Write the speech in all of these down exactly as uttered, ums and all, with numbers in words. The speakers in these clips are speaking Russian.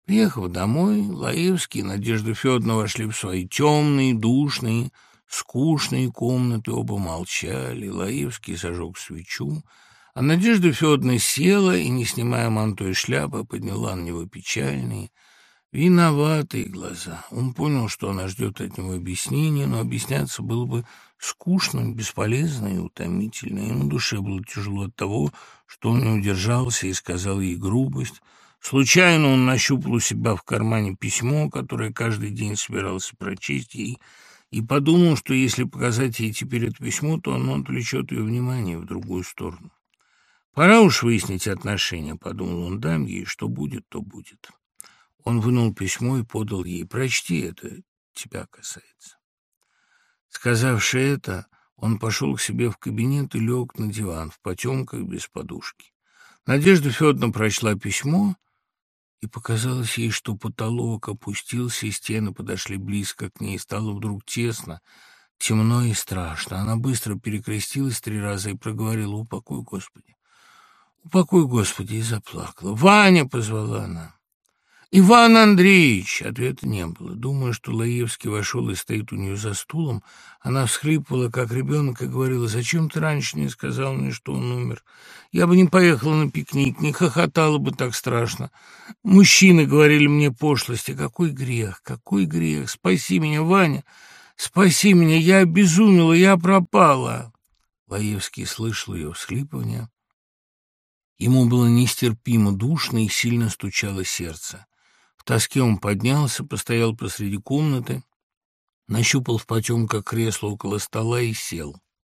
Приехав домой, Лаевский и Надежда Федоровна вошли в свои темные, душные, скучные комнаты. Оба молчали. Лаевский зажег свечу, а Надежда Федоровна села и, не снимая манто и шляпы, подняла на него печальные, виноватые глаза. Он понял, что она ждет от него объяснения, но объясняться было бы скучно, бесполезно и утомительно. И на душе было тяжело от того, что он не удержался и сказал ей грубость. Случайно он нащупал у себя в кармане письмо, которое каждый день собирался прочесть ей, и подумал, что если показать ей теперь это письмо, то оно отвлечет ее внимание в другую сторону. «Пора уж выяснить отношения», — подумал он, — «дам ей, что будет, то будет». Он вынул письмо и подал ей. «Прочти, это тебя касается». Сказавши это, он пошел к себе в кабинет и лег на диван, в потемках, без подушки. Надежда Федоровна прочла письмо, и показалось ей, что потолок опустился, и стены подошли близко к ней. Стало вдруг тесно, темно и страшно. Она быстро перекрестилась три раза и проговорила: «Упокой, Господи! Упокой, Господи!» и заплакала. «Ваня!» — позвала она. «Иван Андреевич!» Ответа не было. Думая, что Лаевский вошел и стоит у нее за стулом, она всхлипывала, как ребенок, и говорила: «Зачем ты раньше не сказал мне, что он умер? Я бы не поехала на пикник, не хохотала бы так страшно. Мужчины говорили мне пошлости. Какой грех, какой грех! Спаси меня, Ваня! Спаси меня! Я обезумела, я пропала!» Лаевский слышал ее всхлипывания. Ему было нестерпимо душно и сильно стучало сердце. В тоске он поднялся, постоял посреди комнаты, нащупал в потемках кресло около стола и сел.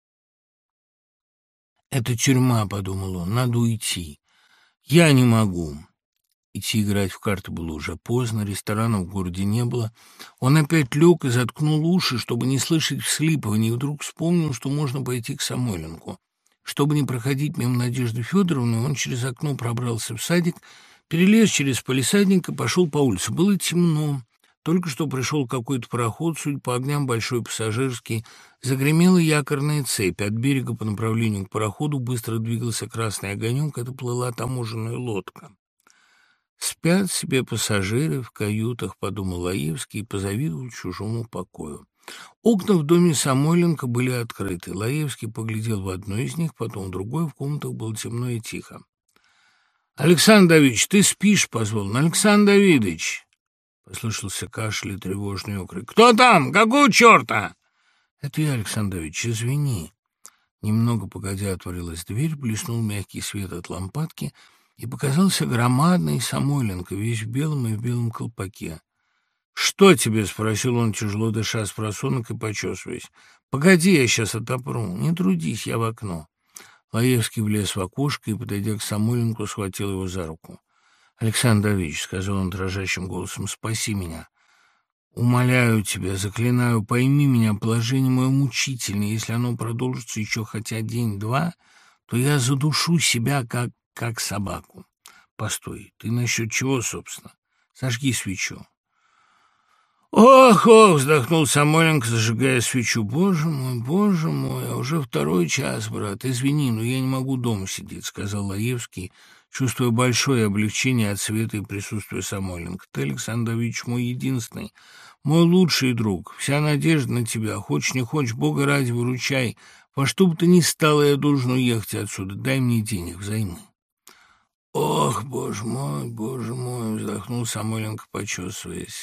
«Это тюрьма», — подумал он, — «надо уйти. Я не могу». Идти играть в карты было уже поздно, ресторанов в городе не было. Он опять лег и заткнул уши, чтобы не слышать всхлипываний, и вдруг вспомнил, что можно пойти к Самойленку. Чтобы не проходить мимо Надежды Федоровны, он через окно пробрался в садик, перелез через палисадник и пошел по улице. Было темно. Только что пришел какой-то пароход, судя по огням, большой пассажирский. Загремела якорная цепь. От берега по направлению к пароходу быстро двигался красный огонек. Это плыла таможенная лодка. «Спят себе пассажиры в каютах», — подумал Лаевский и позавидовал чужому покою. Окна в доме Самойленко были открыты. Лаевский поглядел в одно из них, потом в другое. В комнатах было темно и тихо. «Александр Давидович, ты спишь?» — позвал он. «Александр Давидович!» Послышался кашель и тревожный окрик. «Кто там? Какого черта?» «Это я, Александр Давидович, извини». Немного погодя отворилась дверь, блеснул мягкий свет от лампадки, и показался громадный Самойленко, весь в белом и в белом колпаке. «Что тебе?» — спросил он, тяжело дыша с просонок и почесываясь. «Погоди, я сейчас отопру. Не трудись, я в окно». Лаевский влез в окошко и, подойдя к Самойленку, схватил его за руку. «Александр Давидович», — сказал он дрожащим голосом, — «спаси меня. Умоляю тебя, заклинаю, пойми меня, положение мое мучительное. Если оно продолжится еще хотя день-два, то я задушу себя, как, как собаку. Постой, ты насчет чего, собственно? Сожги свечу». «Ох, ох!» — вздохнул Самойленко, зажигая свечу. «Боже мой, боже мой, а уже второй час, брат. Извини, но я не могу дома сидеть», — сказал Лаевский, чувствуя большое облегчение от света и присутствия Самойленко. «Ты, Александр Давидович, мой единственный, мой лучший друг. Вся надежда на тебя. Хочешь, не хочешь, Бога ради, выручай. Во что бы то ни стало, я должен уехать отсюда. Дай мне денег взаймы». «Ох, боже мой, боже мой!» — вздохнул Самойленко, почесываясь.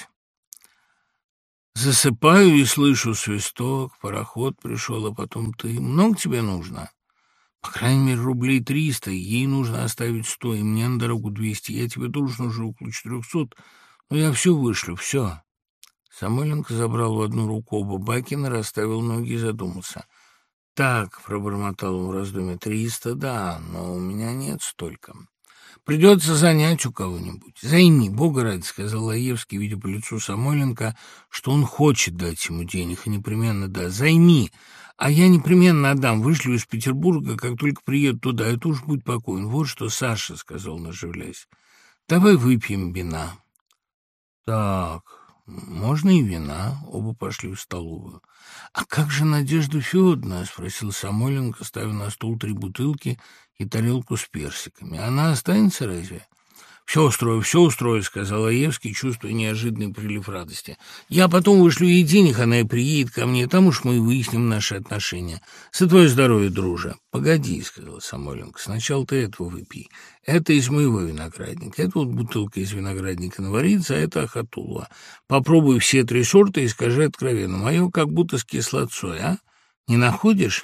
«Засыпаю и слышу свисток, пароход пришел, а потом ты. Много тебе нужно?» «По крайней мере, рублей триста, ей нужно оставить сто, и мне на дорогу двести. Я тебе должен уже около четырехсот, но я все вышлю, все». Самойленко забрал в одну руку оба бакина, расставил ноги и задумался. «Так», — пробормотал он в раздумье, — «триста, да, но у меня нет столько. Придется занять у кого-нибудь. Займи, Бога ради», — сказал Лаевский, видя по лицу Самойленко, что он хочет дать ему денег и непременно даст. «Займи, а я непременно отдам. Вышлю из Петербурга, как только приеду туда. Это уж будь покоен. Вот что, Саша», — сказал он, оживляясь, — «давай выпьем вина». «Так, можно и вина». Оба пошли в столовую. «А как же Надежда Федоровна?» — спросил Самойленко, ставя на стол три бутылки и тарелку с персиками. «Она останется разве?» «Все устрою, все устрою», — сказал Лаевский, чувствуя неожиданный прилив радости. «Я потом вышлю ей денег, она и приедет ко мне, там уж мы и выясним наши отношения. За твое здоровье, друже». «Погоди», — сказал Самойленко, — «сначала ты этого выпей. Это из моего виноградника. Это вот бутылка из виноградника Новоридца, а это Ахатулова. Попробуй все три сорта и скажи откровенно. Мое как будто с кислотцой, а? Не находишь?»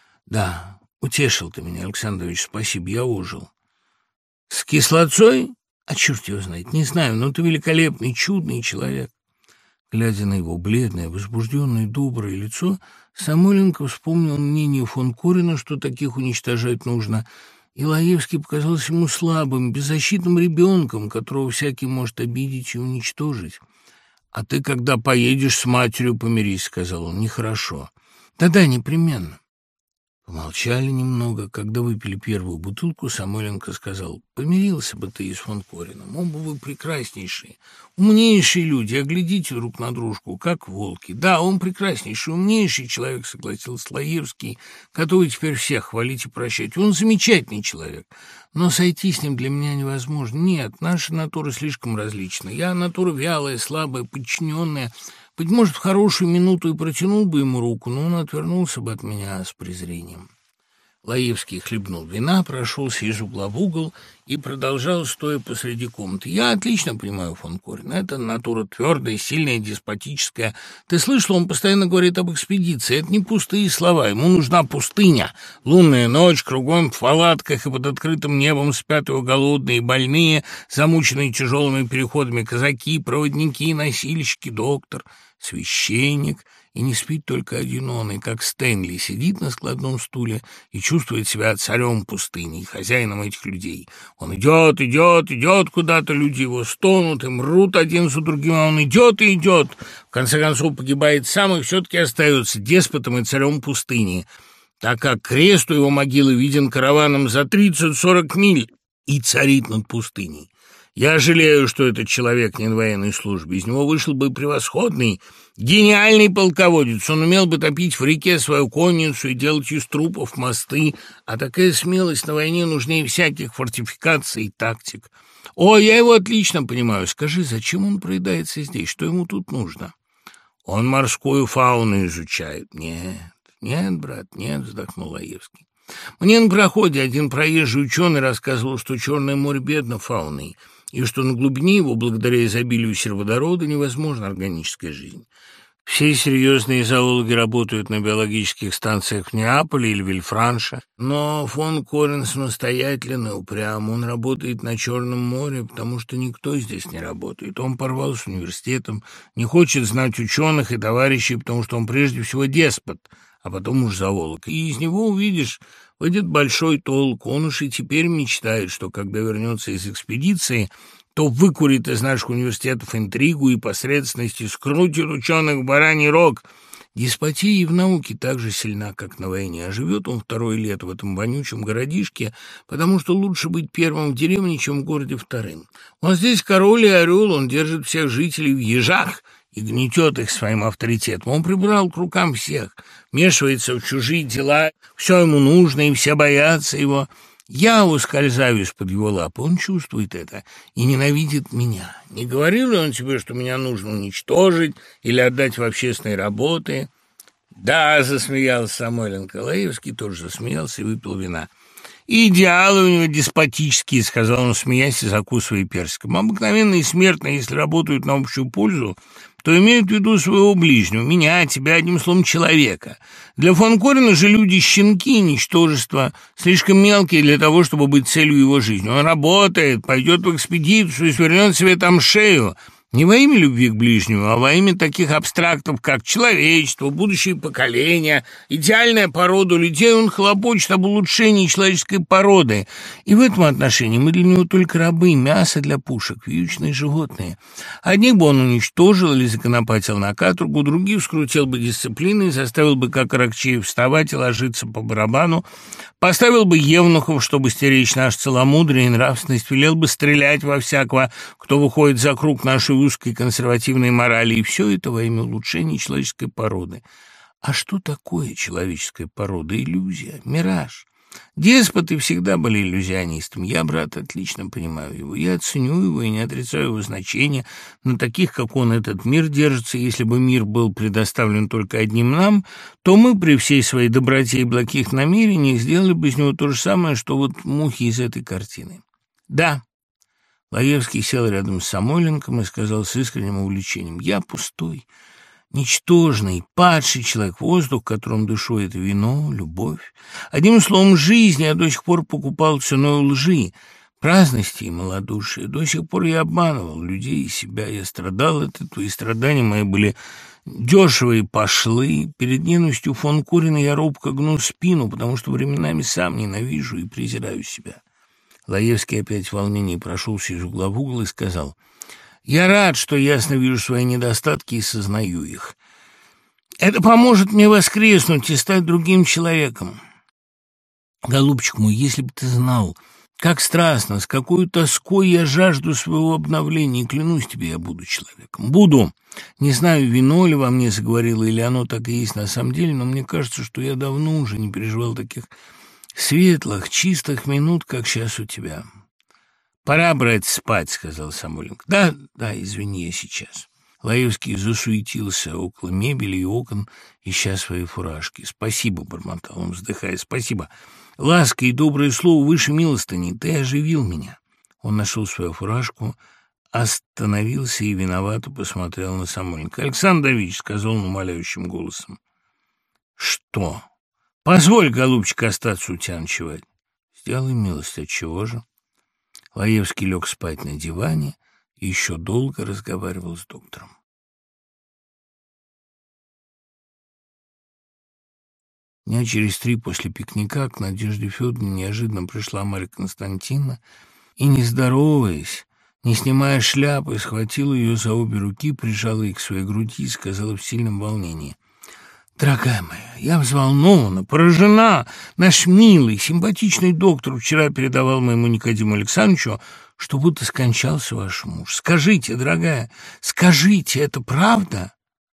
«Да, утешил ты меня, Александрович, спасибо, я ужил». «С кислотцой? А черт его знает, не знаю, но ты великолепный, чудный человек». Глядя на его бледное, возбужденное, доброе лицо, Самойленко вспомнил мнение фон Корена, что таких уничтожать нужно, и Лаевский показался ему слабым, беззащитным ребенком, которого всякий может обидеть и уничтожить. «А ты, когда поедешь с матерью, помирись», — сказал он, — «нехорошо». «Да-да, непременно». Помолчали немного. Когда выпили первую бутылку, Самойленко сказал: «Помирился бы ты и с фон Кореном. Оба вы прекраснейшие, умнейшие люди, а глядите друг на дружку, как волки. Да, он прекраснейший, умнейший человек», — согласился Лаевский, готовый теперь всех хвалить и прощать. «Он замечательный человек, но сойти с ним для меня невозможно. Нет, наши натуры слишком различны. Я натура вялая, слабая, подчиненная. Быть может, в хорошую минуту и протянул бы ему руку, но он отвернулся бы от меня с презрением». Лаевский хлебнул вина, прошелся из угла в угол и продолжал, стоя посреди комнаты: «Я отлично понимаю фон Корена. Это натура твердая, сильная, деспотическая. Ты слышал, он постоянно говорит об экспедиции. Это не пустые слова. Ему нужна пустыня. Лунная ночь, кругом в палатках и под открытым небом спят его голодные, больные, замученные тяжелыми переходами казаки, проводники, носильщики, доктор, священник». И не спит только один он, и как Стэнли сидит на складном стуле и чувствует себя царем пустыни, хозяином этих людей. Он идет, идет, идет куда-то, люди его стонут и мрут один за другим, а он идет и идет. В конце концов погибает сам и все-таки остается деспотом и царем пустыни, так как крест у его могилы виден караваном за тридцать-сорок миль и царит над пустыней. Я жалею, что этот человек не на военной службе. Из него вышел бы превосходный, гениальный полководец. Он умел бы топить в реке свою конницу и делать из трупов мосты. А такая смелость на войне нужнее всяких фортификаций и тактик. О, я его отлично понимаю. Скажи, зачем он проедается здесь? Что ему тут нужно? Он морскую фауну изучает. Нет, нет, брат, нет, вздохнул Лаевский. Мне на проходе один проезжий ученый рассказывал, что Черное море бедно фауной, и что на глубине его, благодаря изобилию сероводорода, невозможна органическая жизнь. Все серьезные зоологи работают на биологических станциях в Неаполе или Вильфранше, но фон Корен самостоятельный, упрям. Он работает на Черном море, потому что никто здесь не работает. Он порвал с университетом, не хочет знать ученых и товарищей, потому что он прежде всего деспот, а потом уж зоолог. И из него, увидишь, выйдет большой толк. Он уж и теперь мечтает, что, когда вернется из экспедиции, то выкурит из наших университетов интригу и посредственность, и скрутит ученых в бараний рог. Деспотия и в науке так же сильна, как на войне, а живет он второе лето в этом вонючем городишке, потому что лучше быть первым в деревне, чем в городе вторым. Он здесь король и орел, он держит всех жителей в ежах и гнетет их своим авторитетом. Он прибрал к рукам всех, вмешивается в чужие дела, все ему нужно, и все боятся его. Я ускользаю из-под его лапы, он чувствует это и ненавидит меня. Не говорил ли он тебе, что меня нужно уничтожить или отдать в общественные работы?» «Да», — засмеялся Самойленко. Лаевский тоже засмеялся и выпил вина. «Идеалы у него деспотические», — сказал он, смеясь и закусывая персиком. «Обыкновенные смертные, если работают на общую пользу, то имеют в виду своего ближнего, меня, тебя, одним словом, человека. Для фон Корена же люди щенки, ничтожества, слишком мелкие для того, чтобы быть целью его жизни. Он работает, пойдет в экспедицию и свернет себе там шею. Не во имя любви к ближнему, а во имя таких абстрактов, как человечество, будущее поколение, идеальная порода людей. Он хлопочет об улучшении человеческой породы. И в этом отношении мы для него только рабы, мясо для пушек, вьючные животные. Одних бы он уничтожил или законопатил на каторгу, других скрутил бы дисциплиной, заставил бы, как Аракчеев, вставать и ложиться по барабану, поставил бы евнухов, чтобы стеречь наш целомудрие и нравственность, велел бы стрелять во всякого, кто выходит за круг нашей узкой консервативной морали, и все это во имя улучшения человеческой породы. А что такое человеческая порода? Иллюзия, мираж. Деспоты всегда были иллюзионистами. Я, брат, отлично понимаю его. Я ценю его и не отрицаю его значения. На таких, как он, этот мир держится. Если бы мир был предоставлен только одним нам, то мы при всей своей доброте и благих намерениях сделали бы из него то же самое, что вот мухи из этой картины. Да. Лаевский сел рядом с Самойленком и сказал с искренним увлечением: «Я пустой, ничтожный, падший человек, воздух, которым дышу, это вино, любовь. Одним словом, жизнь я до сих пор покупал ценой лжи, праздности и малодушия. До сих пор я обманывал людей и себя, я страдал от этого, и страдания мои были дешевые и пошлы. Перед ненавистью фон Курина я робко гну спину, потому что временами сам ненавижу и презираю себя». Лаевский опять в волнении прошелся из угла в угол и сказал: «Я рад, что ясно вижу свои недостатки и сознаю их. Это поможет мне воскреснуть и стать другим человеком. Голубчик мой, если бы ты знал, как страстно, с какой тоской я жажду своего обновления, и клянусь тебе, я буду человеком. Буду. Не знаю, вино ли во мне заговорило, или оно так и есть на самом деле, но мне кажется, что я давно уже не переживал таких светлых, чистых минут, как сейчас у тебя». «Пора, брать спать», — сказал Самойленко. «Да, да, извини, я сейчас». Лаевский засуетился около мебели и окон, ища свои фуражки. «Спасибо», — бормотал он, вздыхая, — «спасибо. Ласка и доброе слово выше милостыни. Ты оживил меня». Он нашел свою фуражку, остановился и виновато посмотрел на Самойленко. «Александр Давидович», — сказал он умоляющим голосом. «Что? Позволь, голубчик, остаться у тебя ночевать». «Сделай милость, отчего же?» Лаевский лег спать на диване и еще долго разговаривал с доктором. Дня через три после пикника к Надежде Федоровне неожиданно пришла Марья Константиновна и, не здороваясь, не снимая шляпы, схватила ее за обе руки, прижала их к своей груди и сказала в сильном волнении: «Дорогая моя, я взволнована, поражена. Наш милый, симпатичный доктор вчера передавал моему Никодиму Александровичу, что будто скончался ваш муж. Скажите, дорогая, скажите, это правда?»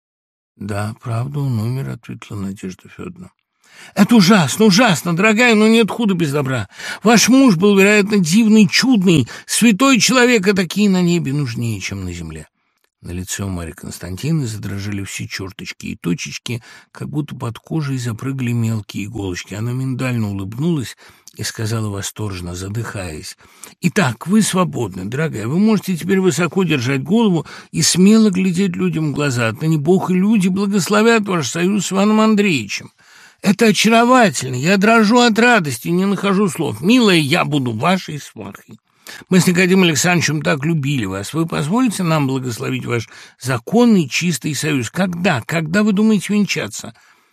«Да, правда, он умер», — ответила Надежда Федоровна. «Это ужасно, ужасно, дорогая, но нет худа без добра. Ваш муж был, вероятно, дивный, чудный, святой человек, а такие на небе нужнее, чем на земле». На лице у Марьи Константиновны задрожали все черточки и точечки, как будто под кожей запрыгали мелкие иголочки. Она миндально улыбнулась и сказала восторженно, задыхаясь: «Итак, вы свободны, дорогая. Вы можете теперь высоко держать голову и смело глядеть людям в глаза. Отныне Бог и люди благословят ваш союз с Иваном Андреевичем. Это очаровательно. Я дрожу от радости, не нахожу слов. Милая, я буду вашей свахой. Мы с Никодимом Александровичем так любили вас. Вы позволите нам благословить ваш законный чистый союз? Когда? Когда вы думаете венчаться?»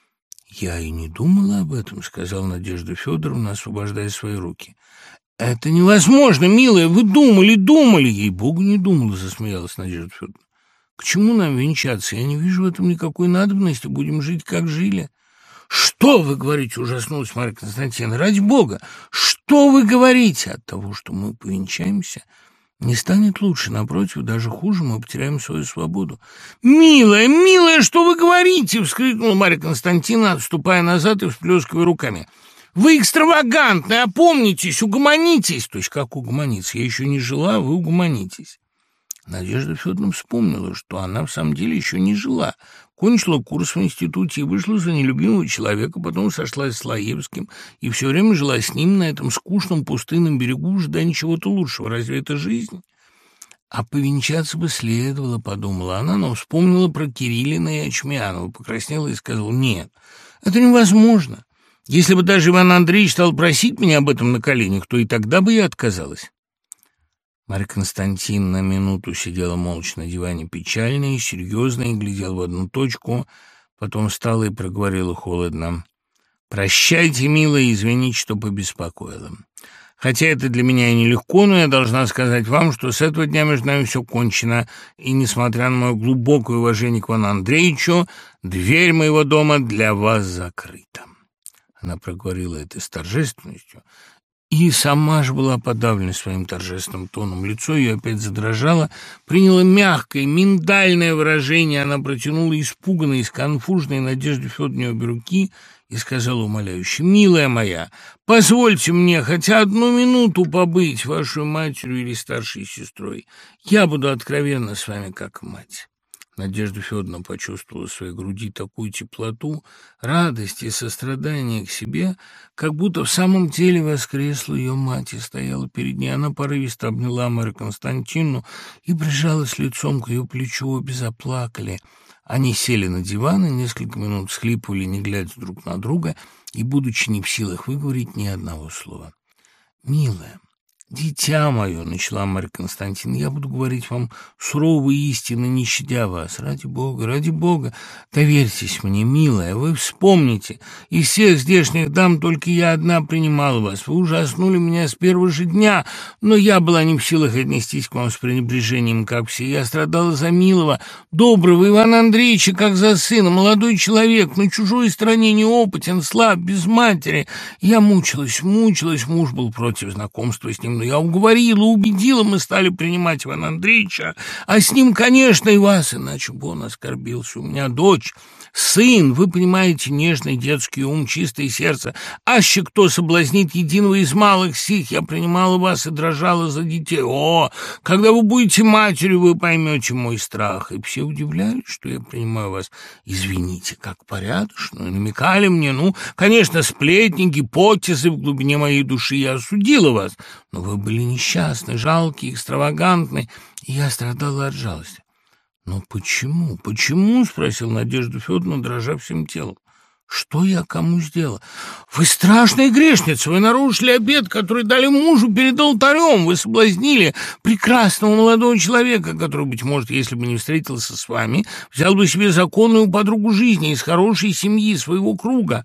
«Я и не думала об этом», — сказала Надежда Федоровна, освобождая свои руки. «Это невозможно, милая. Вы думали, думали». «Ей-богу, не думала», — засмеялась Надежда Федоровна. «К чему нам венчаться? Я не вижу в этом никакой надобности. Будем жить, как жили». «Что вы говорите?» — ужаснулась Марья Константиновна. «Ради бога! Что вы говорите? От того, что мы повенчаемся, не станет лучше. Напротив, даже хуже, мы потеряем свою свободу». «Милая, милая, что вы говорите?» — вскрикнула Марья Константиновна, отступая назад и всплескивая руками. «Вы экстравагантны! Опомнитесь, угомонитесь!» «То есть как угомониться? Я еще не жила, а вы угомонитесь». Надежда Федоровна вспомнила, что она в самом деле еще не жила. Кончила курс в институте и вышла за нелюбимого человека, потом сошлась с Лаевским и все время жила с ним на этом скучном пустынном берегу, ожидая чего-то лучшего. Разве это жизнь? «А повенчаться бы следовало», — подумала она, но вспомнила про Кириллина и Очмянова, покраснела и сказала: «Нет, это невозможно. Если бы даже Иван Андреевич стал просить меня об этом на коленях, то и тогда бы я отказалась». Марья Константиновна минуту сидела молча на диване, печальная и серьезная, и глядела в одну точку, потом встала и проговорила холодно: «Прощайте, милая, извините, что побеспокоила. Хотя это для меня и нелегко, но я должна сказать вам, что с этого дня между нами все кончено, и, несмотря на мое глубокое уважение к Ивану Андреевичу, дверь моего дома для вас закрыта». Она проговорила это с торжественностью, и сама же была подавлена своим торжественным тоном. Лицо ее опять задрожало, приняло мягкое, миндальное выражение. Она протянула испуганные, сконфуженные Надежде Федоровне обе руки и сказала умоляюще: «Милая моя, позвольте мне хотя одну минуту побыть вашей матерью или старшей сестрой. Я буду откровенна с вами, как мать». Надежда Федоровна почувствовала в своей груди такую теплоту, радость и сострадание к себе, как будто в самом деле воскресла ее мать и стояла перед ней. Она порывисто обняла Марью Константиновну и прижалась лицом к ее плечу. Обе заплакали. Они сели на диван и несколько минут всхлипывали, не глядя друг на друга, и, будучи не в силах выговорить ни одного слова. «Милая, дитя мое», — начала Марья Константиновна, — «я буду говорить вам суровые истины, не щадя вас. Ради Бога, ради Бога, доверьтесь мне, милая. Вы вспомните, из всех здешних дам только я одна принимала вас. Вы ужаснули меня с первого же дня, но я была не в силах отнестись к вам с пренебрежением, как все. Я страдала за милого, доброго Ивана Андреевича, как за сына. Молодой человек, на чужой стране, неопытен, слаб, без матери. Я мучилась, мучилась, муж был против знакомства с ним, но я уговорила, убедила, мы стали принимать Ивана Андреевича, а с ним, конечно, и вас, иначе бы он оскорбился. У меня дочь, сын, вы понимаете, нежный детский ум, чистое сердце. Аще кто соблазнит единого из малых сих, я принимала вас и дрожала за детей. О, когда вы будете матерью, вы поймете мой страх». И все удивлялись, что я принимаю вас, извините, как порядочную, намекали мне, ну, конечно, сплетни, гипотезы в глубине моей души. Я осудила вас, но вы были несчастны, жалкие, экстравагантны, и я страдала от жалости. «Но почему, почему?» — спросил Надежда Федоровна, дрожа всем телом. «Что я кому сделала?» «Вы страшная грешница! Вы нарушили обет, который дали мужу перед алтарем! Вы соблазнили прекрасного молодого человека, который, быть может, если бы не встретился с вами, взял бы себе законную подругу жизни из хорошей семьи, своего круга.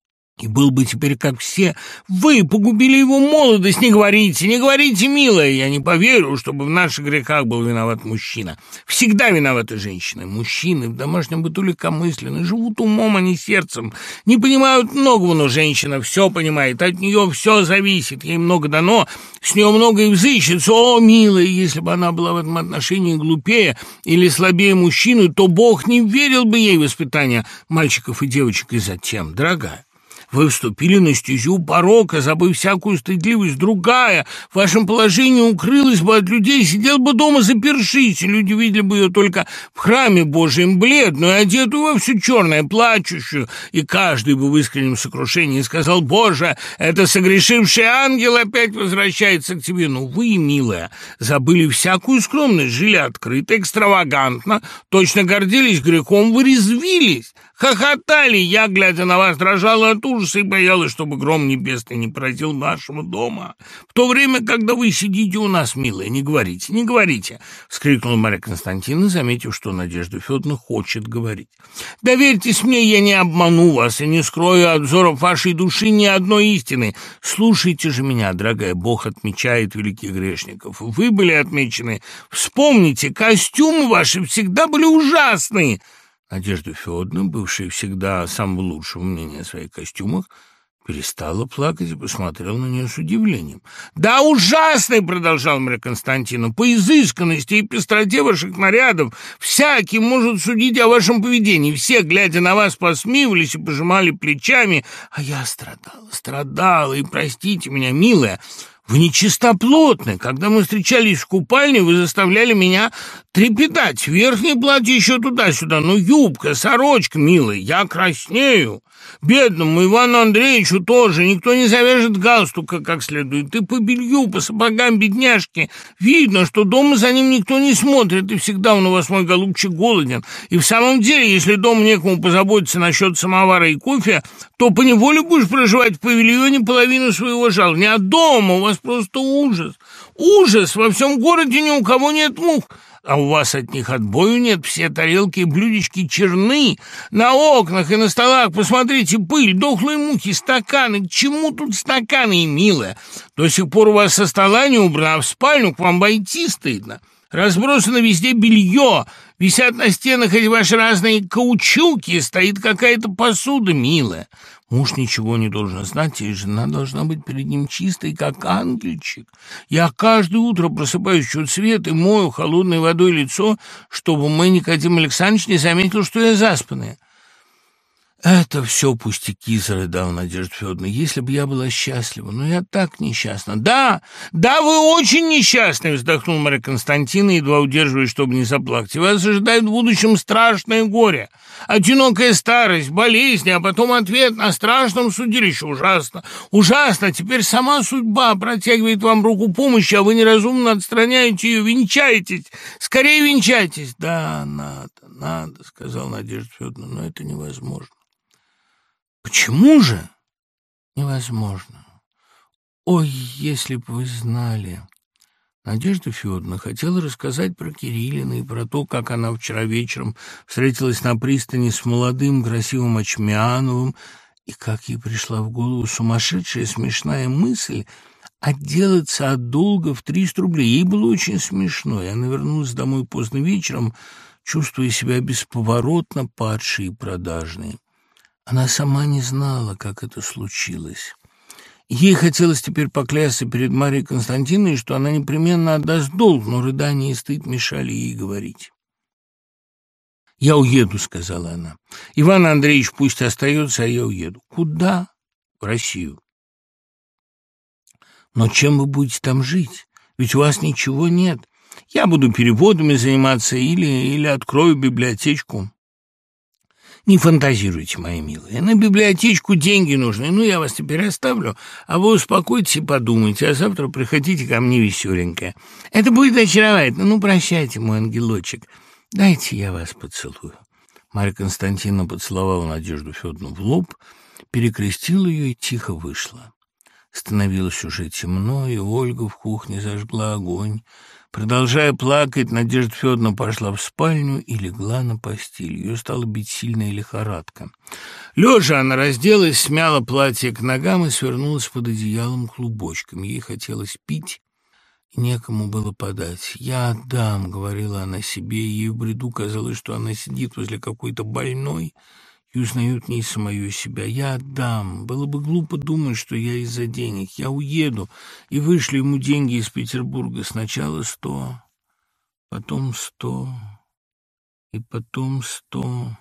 И был бы теперь как все. Вы погубили его молодость. Не говорите, не говорите, милая. Я не поверю, чтобы в наших грехах был виноват мужчина. Всегда виноваты женщины. Мужчины в домашнем быту легкомысленны, живут умом, а не сердцем. Не понимают многого, но женщина все понимает. От нее все зависит. Ей много дано, с нее много и взыщется. О, милая, если бы она была в этом отношении глупее или слабее мужчины, то Бог не верил бы ей в воспитание мальчиков и девочек. И затем, дорогая, вы вступили на стезю порока, забыв всякую стыдливость. Другая в вашем положении укрылась бы от людей, сидела бы дома запершись, и люди видели бы ее только в храме Божьем, бледную, одетую во все черное, плачущую, и каждый бы в искреннем сокрушении сказал: «Боже, это согрешивший ангел опять возвращается к тебе». Но вы, милая, забыли всякую скромность, жили открыто, экстравагантно, точно гордились грехом, вы резвились, хохотали. Я, глядя на вас, дрожала от ужаса и боялась, чтобы гром небесный не поразил нашего дома. В то время, когда вы сидите у нас, милая, не говорите, не говорите, — вскрикнула Марья Константиновна, заметив, что Надежда Федоровна хочет говорить. Доверьтесь мне, я не обману вас и не скрою от взоров вашей души ни одной истины. Слушайте же меня, дорогая, Бог отмечает великих грешников. Вы были отмечены. Вспомните, костюмы ваши всегда были ужасные. Надежда Федоровна, бывшая всегда самого лучшего мнения о своих костюмах, перестала плакать и посмотрела на нее с удивлением. «Да, ужасный!» — продолжал Марья Константиновна. «По изысканности и пестроте ваших нарядов всякий может судить о вашем поведении. Все, глядя на вас, посмеивались и пожимали плечами. А я страдала, страдала, и простите меня, милая, вы нечистоплотны. Когда мы встречались в купальне, вы заставляли меня трепетать. Верхнее платье еще туда-сюда, но юбка, сорочка, милая, я краснею. Бедному Ивану Андреевичу тоже никто не завяжет галстука как следует. И по белью, по сапогам бедняжки видно, что дома за ним никто не смотрит, и всегда он у вас, мой голубчик, голоден. И в самом деле, если дома некому позаботиться насчет самовара и кофе, то поневоле будешь проживать в павильоне половину своего жалования. А дома у вас просто ужас. Ужас! Во всем городе ни у кого нет мух. А у вас от них отбою нет, все тарелки и блюдечки черны. На окнах и на столах, посмотрите, пыль, дохлые мухи, стаканы. К чему тут стаканы, милая? До сих пор у вас со стола не убрано, а в спальню к вам войти стыдно. Разбросано везде белье, висят на стенах эти ваши разные каучуки, стоит какая-то посуда, милая. Муж ничего не должен знать, и жена должна быть перед ним чистой, как ангельчик. Я каждое утро просыпаюсь чуть свет и мою холодной водой лицо, чтобы мой Никодим Александрович не заметил, что я заспанная. «Это все пустяки», — зарыдала Надежда Федоровна. «Если бы я была счастлива, но я так несчастна». «Да, да, вы очень несчастны», — вздохнула Марья Константиновна, едва удерживаясь, чтобы не заплакать. «Вас ожидает в будущем страшное горе, одинокая старость, болезни, а потом ответ на страшном судилище. Ужасно, ужасно. Теперь сама судьба протягивает вам руку помощи, а вы неразумно отстраняете ее. Венчаетесь, скорее венчайтесь». «Да, надо, надо», — сказала Надежда Федоровна, — «но это невозможно». «Почему же?» «Невозможно. Ой, если бы вы знали!» Надежда Федоровна хотела рассказать про Кириллина и про то, как она вчера вечером встретилась на пристани с молодым красивым Очмяновым, и как ей пришла в голову сумасшедшая смешная мысль отделаться от долга в триста рублей. Ей было очень смешно, и она вернулась домой поздно вечером, чувствуя себя бесповоротно падшей и продажной. Она сама не знала, как это случилось. Ей хотелось теперь поклясться перед Марьей Константиновной, что она непременно отдаст долг, но рыдания и стыд мешали ей говорить. «Я уеду», — сказала она. «Иван Андреевич пусть остается, а я уеду». «Куда?» «В Россию». «Но чем вы будете там жить? Ведь у вас ничего нет. Я буду переводами заниматься или, или открою библиотечку». «Не фантазируйте, моя милая. На библиотечку деньги нужны. Ну, я вас теперь оставлю, а вы успокойтесь и подумайте, а завтра приходите ко мне веселенькая. Это будет очаровательно. Ну, прощайте, мой ангелочек. Дайте я вас поцелую». Марья Константиновна поцеловала Надежду Федоровну в лоб, перекрестила ее и тихо вышла. Становилось уже темно, и Ольга в кухне зажгла огонь. Продолжая плакать, Надежда Федоровна пошла в спальню и легла на постель. Ее стала бить сильная лихорадка. Лежа она разделась, смяла платье к ногам и свернулась под одеялом клубочком. Ей хотелось пить, и некому было подать. «Я отдам», — говорила она себе, и ей в бреду казалось, что она сидит возле какой-то больной и узнает в ней самую себя. «Я отдам. Было бы глупо думать, что я из-за денег. Я уеду и вышлю ему деньги из Петербурга. Сначала сто, потом сто и потом сто».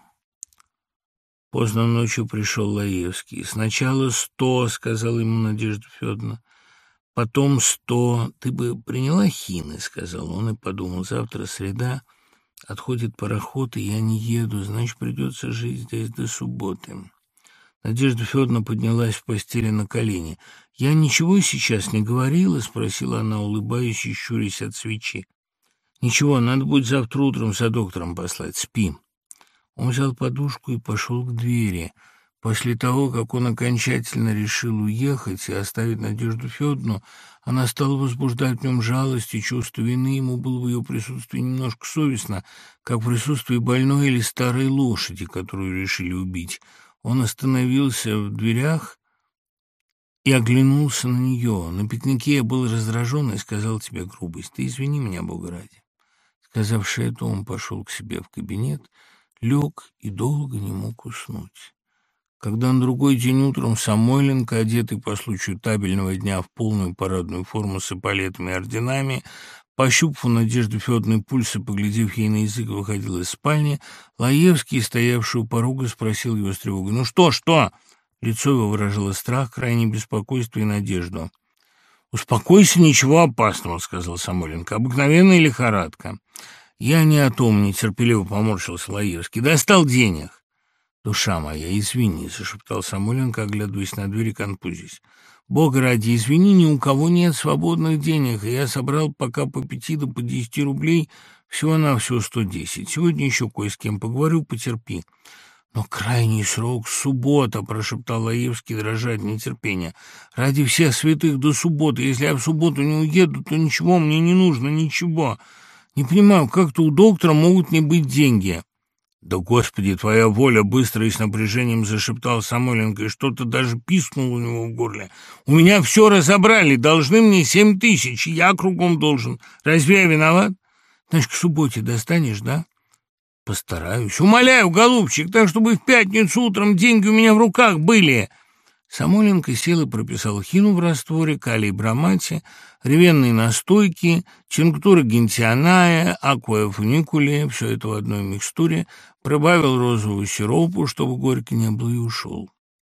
Поздно ночью пришел Лаевский. «Сначала сто», — сказала ему Надежда Федоровна, — «потом сто. Ты бы приняла хины», — сказал он и подумал. «Завтра среда. Отходит пароход, и я не еду, значит, придется жить здесь до субботы». Надежда Федоровна поднялась в постели на колени. «Я ничего сейчас не говорила?» — спросила она, улыбаясь и щурясь от свечи. «Ничего, надо будет завтра утром за доктором послать. Спи». Он взял подушку и пошел к двери. После того, как он окончательно решил уехать и оставить Надежду Федоровну, она стала возбуждать в нем жалость и чувство вины. Ему было в ее присутствии немножко совестно, как в присутствии больной или старой лошади, которую решили убить. Он остановился в дверях и оглянулся на нее. «На пикнике я был раздражен и сказал тебе грубость. Ты извини меня, Бога ради». Сказавши это, он пошел к себе в кабинет, лег и долго не мог уснуть. Когда на другой день утром Самойленко, одетый по случаю табельного дня в полную парадную форму с эполетами и орденами, пощупав у Надежды Федоровны пульс и поглядев ей на язык, выходил из спальни, Лаевский, стоявший у порога, спросил его с тревогой: «Ну что, что?» Лицо его выражало страх, крайнее беспокойство и надежду. «Успокойся, ничего опасного», — сказал Самойленко. «Обыкновенная лихорадка». «Я не о том», — нетерпеливо поморщился Лаевский. «Достал денег». «Душа моя, извини», — зашептал Самойленко, оглядываясь на дверь и конфузясь. «Бога ради, извини, ни у кого нет свободных денег, и я собрал пока по пяти да по десяти рублей, всего-навсего сто десять. Сегодня еще кое с кем поговорю, потерпи». «Но крайний срок — суббота», — прошептал Лаевский, дрожа от нетерпения. «Ради всех святых до субботы. Если я в субботу не уеду, то ничего мне не нужно, ничего. Не понимаю, как-то у доктора могут не быть деньги». «Да, Господи, твоя воля!» — быстро и с напряжением зашептал Самойленко, и что-то даже пискнуло у него в горле. «У меня все разобрали, должны мне семь тысяч, и я кругом должен. Разве я виноват? Значит, к субботе достанешь, да?» «Постараюсь. Умоляю, голубчик, так, чтобы в пятницу утром деньги у меня в руках были». Самойленко сел и прописал хину в растворе, калий бромате, ревенные настойки, тинктура гентионая, аква фуникуле, все это в одной микстуре, прибавил розового сиропу, чтобы горько не было, и ушел.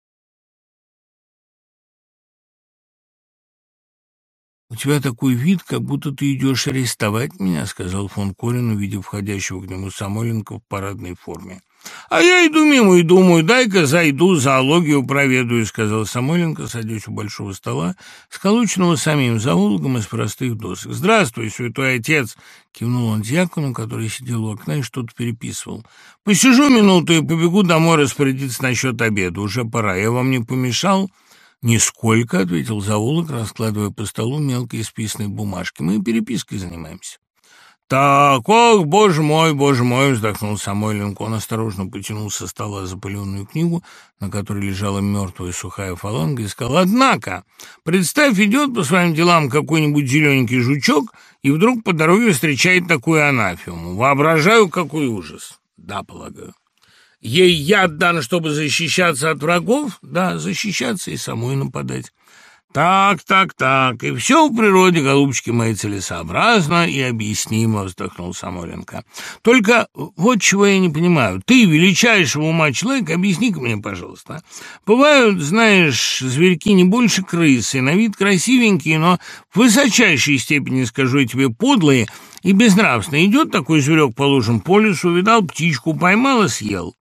«У тебя такой вид, как будто ты идешь арестовать меня», — сказал фон Корен, увидев входящего к нему Самойленко в парадной форме. «А я иду мимо и думаю, дай-ка зайду, зоологию проведаю», — сказал Самойленко, садясь у большого стола, сколоченного самим зоологом из простых досок. «Здравствуй, святой отец!» — кивнул он дьякону, который сидел у окна и что-то переписывал. «Посижу минуту и побегу домой распорядиться насчет обеда. Уже пора. Я вам не помешал?» «Нисколько», — ответил зоолог, раскладывая по столу мелко исписанные бумажки. «Мы перепиской занимаемся». «Так, ох, боже мой, боже мой!» — вздохнул Самойленко. Он осторожно потянул со стола запыленную книгу, на которой лежала мертвая сухая фаланга, и сказал: «Однако, представь, идет по своим делам какой-нибудь зелененький жучок, и вдруг по дороге встречает такую анафему. Воображаю, какой ужас!» «Да, полагаю». «Ей яд дан, чтобы защищаться от врагов?» «Да, защищаться и самой нападать». «Так, так, так, и все в природе, голубчики мои, целесообразно и объяснимо», — вздохнул Самойленко. «Только вот чего я не понимаю. Ты, величайшего ума человек, объясни-ка мне, пожалуйста. Бывают, знаешь, зверьки не больше крысы, на вид красивенькие, но в высочайшей степени, скажу я тебе, подлые и безнравственные. Идет такой зверек, положим, по лесу, видал птичку, поймал и съел.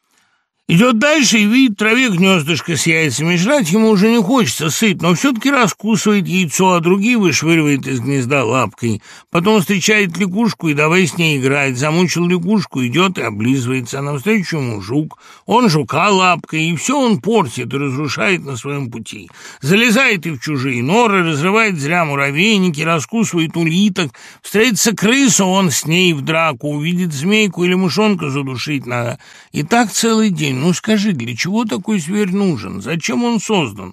Идет дальше и видит в траве гнездышко с яйцами. Жрать ему уже не хочется, сыт, но все-таки раскусывает яйцо, а другие вышвыривает из гнезда лапкой. Потом встречает лягушку и давай с ней играть. Замучил лягушку, идет и облизывается, а навстречу ему жук. Он жука лапкой, и все он портит и разрушает на своем пути. Залезает и в чужие норы, разрывает зря муравейники, раскусывает улиток. Встретится крыса, он с ней в драку, увидит змейку или мышонка задушить надо. И так целый день. Ну, скажи, для чего такой зверь нужен? Зачем он создан?»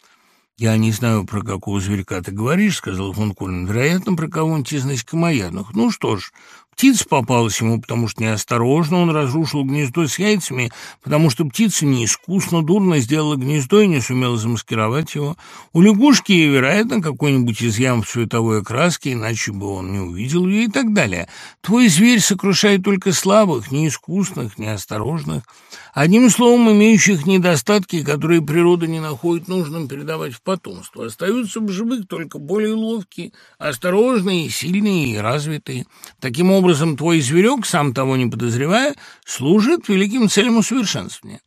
«Я не знаю, про какого зверька ты говоришь», — сказал фон Корен. «Вероятно, про кого-нибудь из насекомоядных. Ну что ж, птица попалась ему, потому что неосторожно, он разрушил гнездо с яйцами, потому что птица неискусно, дурно сделала гнездо и не сумела замаскировать его. У лягушки, вероятно, какой-нибудь изъян в цветовой окраске, иначе бы он не увидел ее и так далее. Твой зверь сокрушает только слабых, неискусных, неосторожных, одним словом, имеющих недостатки, которые природа не находит нужным передавать в потомство. Остаются в живых только более ловкие, осторожные, сильные и развитые. Таким образом, твой зверек, сам того не подозревая, служит великим целям усовершенствования».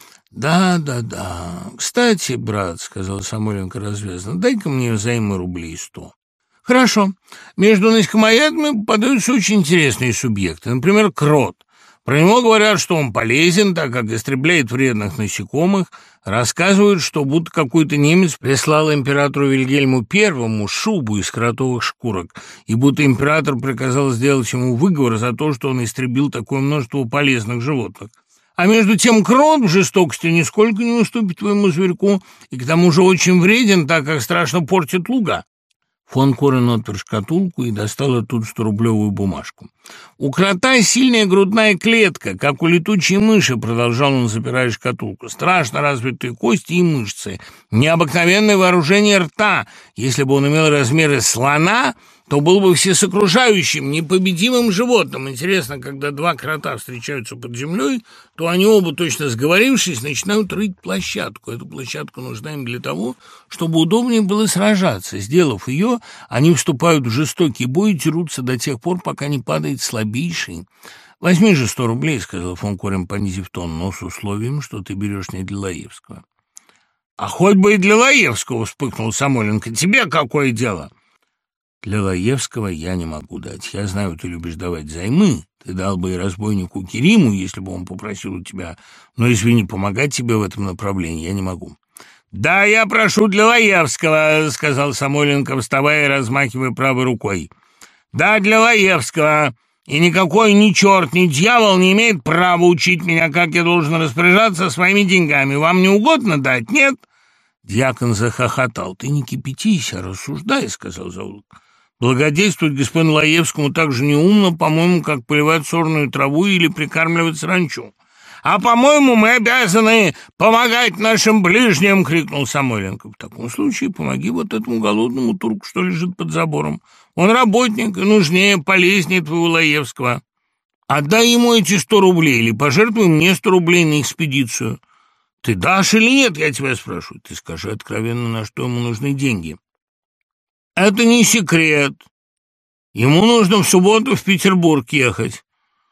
«Да, да, да. Кстати, брат, — сказал Самойленко развязно, — дай-ка мне взаймы рублей сто». «Хорошо. Между насекомоядами попадаются очень интересные субъекты. Например, крот. Про него говорят, что он полезен, так как истребляет вредных насекомых. Рассказывают, что будто какой-то немец прислал императору Вильгельму Первому шубу из кротовых шкурок, и будто император приказал сделать ему выговор за то, что он истребил такое множество полезных животных. А между тем крот в жестокости нисколько не уступит твоему зверьку, и к тому же очень вреден, так как страшно портит луга». Фон Корен отпер шкатулку и достал оттуда сторублевую бумажку. «У крота сильная грудная клетка, как у летучей мыши», — продолжал он, запирая шкатулку. «Страшно развитые кости и мышцы, необыкновенное вооружение рта. Если бы он имел размеры слона, то был бы всесокрушающим, непобедимым животным. Интересно, когда два крота встречаются под землей, то они оба, точно сговорившись, начинают рыть площадку. Эта площадка нужна им для того, чтобы удобнее было сражаться. Сделав ее, они вступают в жестокий бой и дерутся до тех пор, пока не падает слабейший. Возьми же сто рублей, — сказал фон Корен, понизив тон, — но с условием, что ты берешь не для Лаевского». «А хоть бы и для Лаевского, — вспыхнул Самойленко, — тебе какое дело?» «Для Лаевского я не могу дать. Я знаю, ты любишь давать займы. Ты дал бы и разбойнику Кериму, если бы он попросил у тебя. Но, извини, помогать тебе в этом направлении я не могу». «Да, я прошу для Лаевского, — сказал Самойленко, вставая и размахивая правой рукой. «Да, для Лаевского. И никакой ни черт, ни дьявол не имеет права учить меня, как я должен распоряжаться своими деньгами. Вам не угодно дать, нет?» Дьякон захохотал. «Ты не кипятись, а рассуждай, — сказал зоолог. Благодействовать господину Лаевскому так же неумно, по-моему, как поливать сорную траву или прикармливать саранчу. «А, по-моему, мы обязаны помогать нашим ближним!» — крикнул Самойленко. «В таком случае помоги вот этому голодному турку, что лежит под забором. Он работник и нужнее, полезнее твоего Лаевского. Отдай ему эти сто рублей или пожертвуй мне сто рублей на экспедицию. Ты дашь или нет, я тебя спрашиваю? Ты скажи откровенно, на что ему нужны деньги». «Это не секрет. Ему нужно в субботу в Петербург ехать».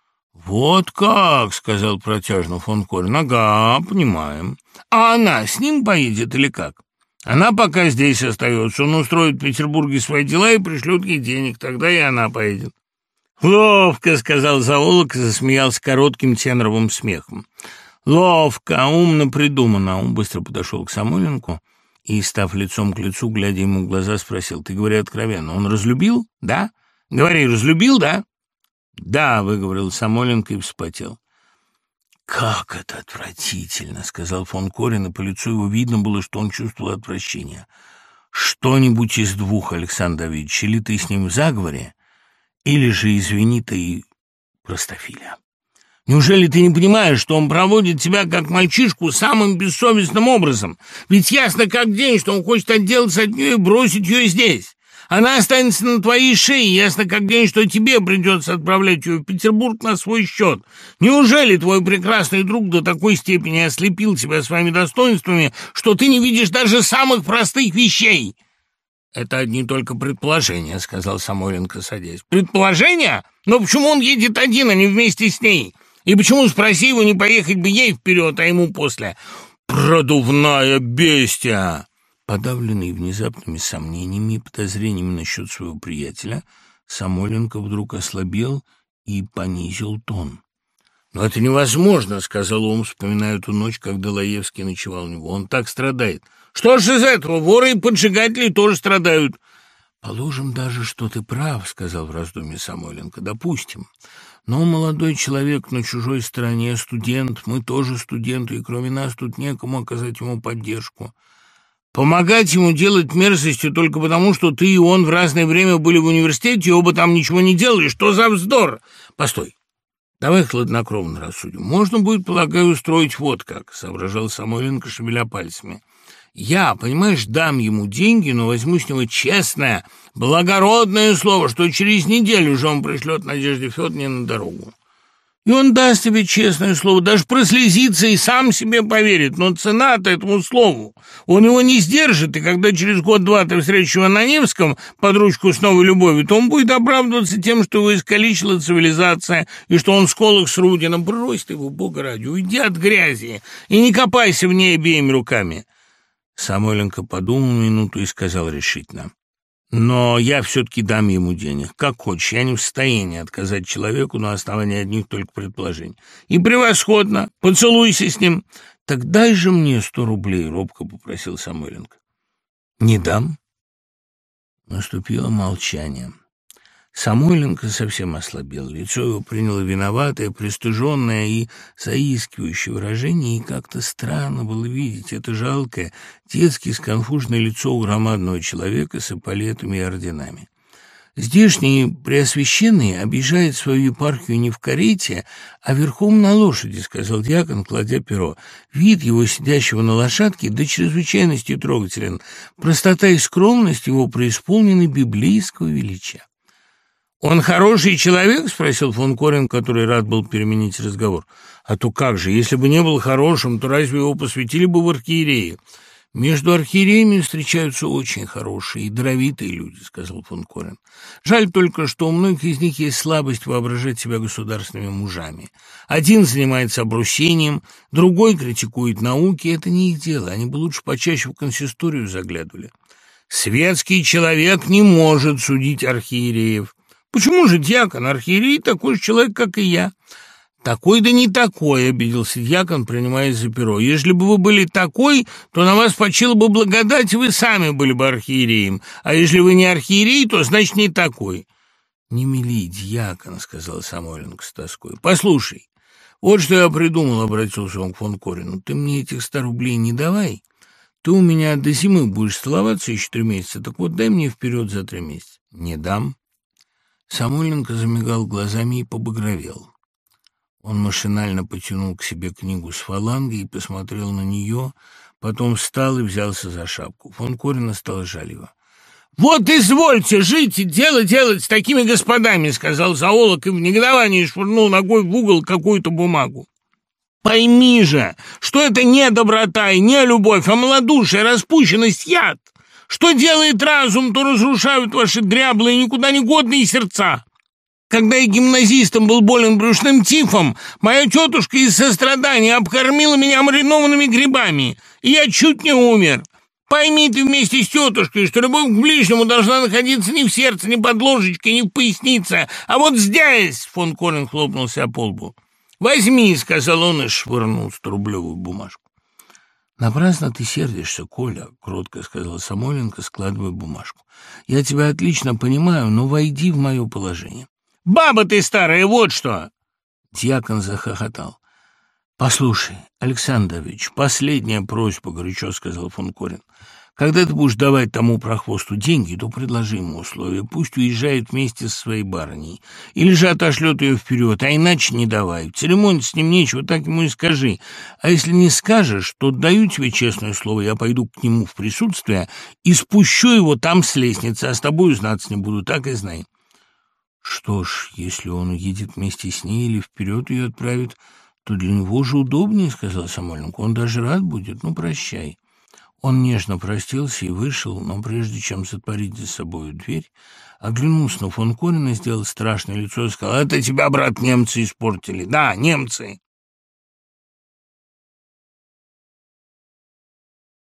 «Вот как», — сказал протяжно фон Корен. «Ага, понимаем. А она с ним поедет или как?» «Она пока здесь остается. Он устроит в Петербурге свои дела и пришлет ей денег. Тогда и она поедет». «Ловко», — сказал зоолог и засмеялся коротким теноровым смехом. «Ловко, умно придумано». Он быстро подошел к Самойленку и, став лицом к лицу, глядя ему в глаза, спросил: «Ты говори откровенно, он разлюбил, да? Говори, разлюбил, да?» «Да», — выговорил Самойленко и вспотел. «Как это отвратительно!» — сказал фон Корен, и по лицу его видно было, что он чувствовал отвращение. «Что-нибудь из двух, Александр Давидович, или ты с ним в заговоре, или же, извини, ты простофиля. Неужели ты не понимаешь, что он проводит тебя как мальчишку самым бессовестным образом? Ведь ясно как день, что он хочет отделаться от нее и бросить ее здесь. Она останется на твоей шее, ясно как день, что тебе придется отправлять ее в Петербург на свой счет. Неужели твой прекрасный друг до такой степени ослепил тебя своими достоинствами, что ты не видишь даже самых простых вещей?» «Это одни только предположения», — сказал Самойленко, садясь. «Предположения? Но почему он едет один, а не вместе с ней? И почему, спроси его, не поехать бы ей вперед, а ему после?» «Продувная бестия!» Подавленный внезапными сомнениями и подозрениями насчет своего приятеля, Самойленко вдруг ослабел и понизил тон. «Но это невозможно», — сказал он, вспоминая ту ночь, когда Лаевский ночевал у него. «Он так страдает». «Что ж из этого? Воры и поджигатели тоже страдают». «Положим даже, что ты прав», — сказал в раздумье Самойленко. «Допустим. Но молодой человек на чужой стороне, студент, мы тоже студенты, и кроме нас тут некому оказать ему поддержку. Помогать ему делать мерзости только потому, что ты и он в разное время были в университете, и оба там ничего не делали. Что за вздор? Постой, давай хладнокровно рассудим. Можно будет, полагаю, устроить вот как», — соображал Самойленко, шевеля пальцами. «Я, понимаешь, дам ему деньги, но возьму с него честное, благородное слово, что через неделю же он пришлет Надежде Федоровне на дорогу. И он даст тебе честное слово, даже прослезится и сам себе поверит, но цена-то этому слову. Он его не сдержит, и когда через год-два ты встретишь его на Невском под ручку с новой любовью, то он будет оправдываться тем, что его искалечила цивилизация, и что он сколок с Рудином. Брось ты его, Бога ради, уйди от грязи и не копайся в ней обеими руками». Самойленко подумал минуту и сказал решительно: «Но я все-таки дам ему денег. Как хочешь, я не в состоянии отказать человеку на основании одних только предположений». «И превосходно. Поцелуйся с ним». «Так дай же мне сто рублей», — робко попросил Самойленко. «Не дам». Наступило молчание. Самойленко совсем ослабел. Лицо его приняло виноватое, пристыженное и заискивающее выражение, и как-то странно было видеть это жалкое, детски сконфуженное лицо у громадного человека с эполетами и орденами. «Здешний Преосвященный объезжает свою епархию не в карете, а верхом на лошади», — сказал дьякон, кладя перо. «Вид его, сидящего на лошадке, до чрезвычайности трогателен. Простота и скромность его преисполнены библейского величия». «Он хороший человек?» — спросил фон Корен, который рад был переменить разговор. «А то как же, если бы не был хорошим, то разве его посвятили бы в архиереи?» «Между архиереями встречаются очень хорошие и даровитые люди», — сказал фон Корен. «Жаль только, что у многих из них есть слабость воображать себя государственными мужами. Один занимается обрусением, другой критикует науки. Это не их дело, они бы лучше почаще в консисторию заглядывали». «Светский человек не может судить архиереев». «Почему же, дьякон? Архиерей такой же человек, как и я». «Такой да не такой», — обиделся дьякон, принимаясь за перо. «Если бы вы были такой, то на вас почила бы благодать, и вы сами были бы архиереем. А если вы не архиерей, то значит не такой». «Не мели, дьякон», — сказал Самойленко с тоской. «Послушай, вот что я придумал», — обратился он к фон Корину. «Ты мне этих ста рублей не давай. Ты у меня до зимы будешь столоваться еще три месяца, так вот дай мне вперед за три месяца». «Не дам». Самойленко замигал глазами и побагровел. Он машинально потянул к себе книгу с фалангой и посмотрел на нее, потом встал и взялся за шапку. Фон Корена стало жаль его. «Вот извольте жить и дело делать с такими господами», — сказал зоолог и в негодовании швырнул ногой в угол какую-то бумагу. «Пойми же, что это не доброта и не любовь, а малодушие, распущенность, яд. Что делает разум, то разрушают ваши дряблые, никуда не годные сердца. Когда я гимназистом был болен брюшным тифом, моя тетушка из сострадания обкормила меня маринованными грибами, и я чуть не умер. Пойми ты вместе с тетушкой, что любовь к ближнему должна находиться не в сердце, не под ложечкой, не в пояснице, а вот здесь!» Фон Корен хлопнулся по лбу. «Возьми», — сказал он и швырнул сторублевую бумажку. «Напрасно ты сердишься, Коля», — кротко сказал Самойленко, складывая бумажку. «Я тебя отлично понимаю, но войди в мое положение». «Баба ты старая, вот что!» Дьякон захохотал. «Послушай, Александр Давидович, последняя просьба», — горячо сказал фон Корен. «Когда ты будешь давать тому прохвосту деньги, то предложи ему условия. Пусть уезжает вместе со своей барыней. Или же отошлет ее вперед, а иначе не давай. Церемониться с ним нечего, так ему и скажи. А если не скажешь, то даю тебе честное слово, я пойду к нему в присутствие и спущу его там с лестницы, а с тобой знаться не буду, так и знай». «Что ж, если он уедет вместе с ней или вперед ее отправит, то для него же удобнее», — сказал Самойленко. «Он даже рад будет. Ну, прощай». Он нежно простился и вышел, но прежде чем затворить за собою дверь, оглянулся на фон Корена, сделал страшное лицо и сказал: «Это тебя, брат, немцы испортили. Да, немцы.